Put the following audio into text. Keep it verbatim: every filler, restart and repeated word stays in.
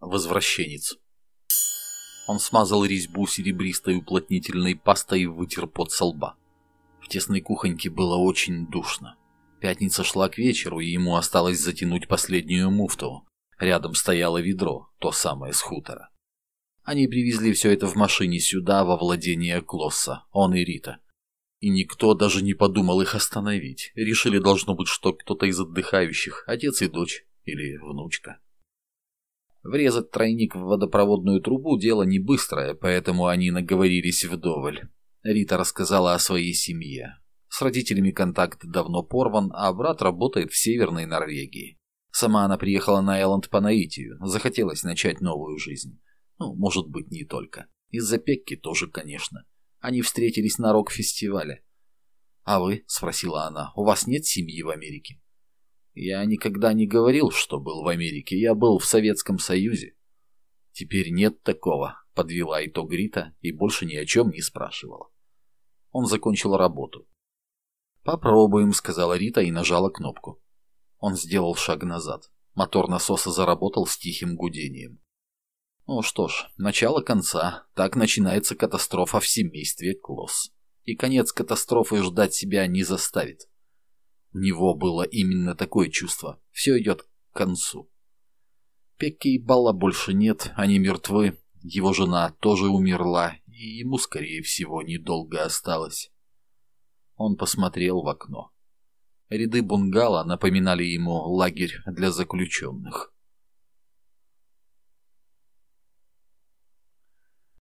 Возвращенец. Он смазал резьбу серебристой уплотнительной пастой и вытер пот со лба. В тесной кухоньке было очень душно. Пятница шла к вечеру, и ему осталось затянуть последнюю муфту. Рядом стояло ведро, то самое с хутора. Они привезли все это в машине сюда, во владение Клосса, он и Рита. И никто даже не подумал их остановить. Решили, должно быть, что кто-то из отдыхающих, отец и дочь или внучка. Врезать тройник в водопроводную трубу – дело не быстрое, поэтому они наговорились вдоволь. Рита рассказала о своей семье. С родителями контакт давно порван, а брат работает в Северной Норвегии. Сама она приехала на Элленд по наитию, захотелось начать новую жизнь. Ну, может быть, не только. Из-за Пекки тоже, конечно. Они встретились на рок-фестивале. «А вы?» – спросила она. «У вас нет семьи в Америке?» «Я никогда не говорил, что был в Америке. Я был в Советском Союзе». «Теперь нет такого», – подвела итог Рита и больше ни о чем не спрашивала. Он закончил работу. «Попробуем», – сказала Рита и нажала кнопку. Он сделал шаг назад. Мотор насоса заработал с тихим гудением. Ну что ж, начало конца. Так начинается катастрофа в семействе Клосс. И конец катастрофы ждать себя не заставит. У него было именно такое чувство. Все идет к концу. Пекки и Балла больше нет, они мертвы. Его жена тоже умерла, и ему, скорее всего, недолго осталось. Он посмотрел в окно. Ряды бунгало напоминали ему лагерь для заключенных.